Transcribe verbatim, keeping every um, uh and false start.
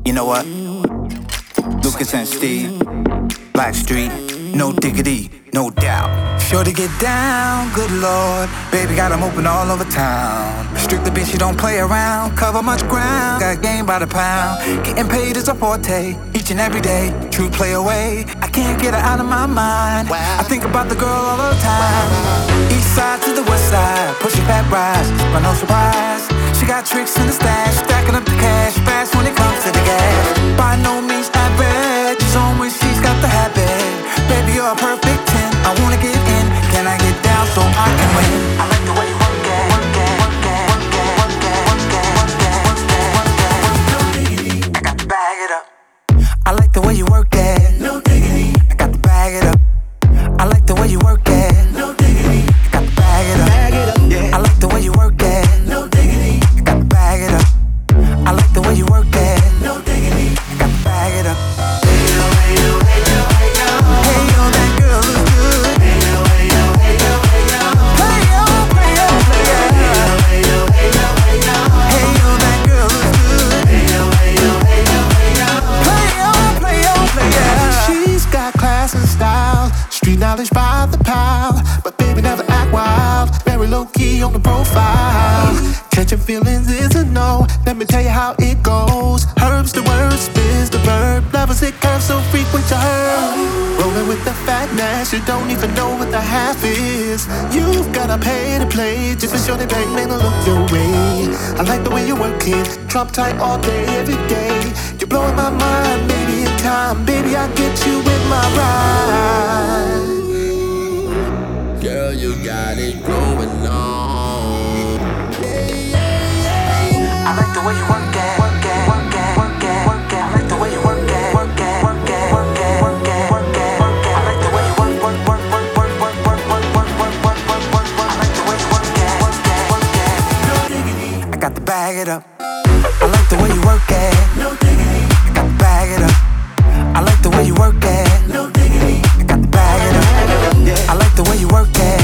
You know what? Lucas and Steve, Blackstreet, no diggity, no doubt. Sure to get down, good lord. Baby got 'em open all over town. Strictly bitch, you don't play around. Cover much ground, got game by the pound. Getting paid is a forte, each and every day. True play away, I can't get her out of my mind. I think about the girl all the time. East side to the west side, pushing fat rise, but no surprise. She got tricks in the stash, stacking up the cash fast when it comes to the gas. By no means average, she's on when she's got the habit. Baby, you're a perfect ten. I wanna get in. Can I get down so I can win? I like the way you work it, work it, work it, work it, work it, work it, work it, work it, work it, work it. I got to bag it up. I like the way you work it. No diggity. I got to bag it up. I like the way you work it. No diggity. I got to bag it up. Bag it up. Yeah. I like the way you work it. No diggity. I got to bag it up. I like the way you work it. No diggity. I got to bag it up. Street knowledge by the pile, but baby never act wild. Very low key on the profile. Catching feelings is a no. Let me tell you how it goes. Herbs the word, spins the verb. Levels it curves so frequent to her. Rolling with the fatness, you don't even know what the half is. You've gotta pay to play just for sure they bang man to look your way. I like the way you work it, drop tight all day, every day. You're blowing my mind, baby in time, baby I get you with my ride. Girl, you got it going on. Yeah, yeah, yeah. I like the way you work it, work it, work it, work it, work it. I like the way you work it, work it, work it, work it, work it, work it, work it. I like the way you work, work, work, work, work, work, work, work, work, work, work, work, work, work. I like the way you work it, work it, work it. No diggity. I got to bag it up. I like the way you work it. No diggity. I got to bag it up. I like the way you work it. No diggity. I got to bag it up. I like the way you work it.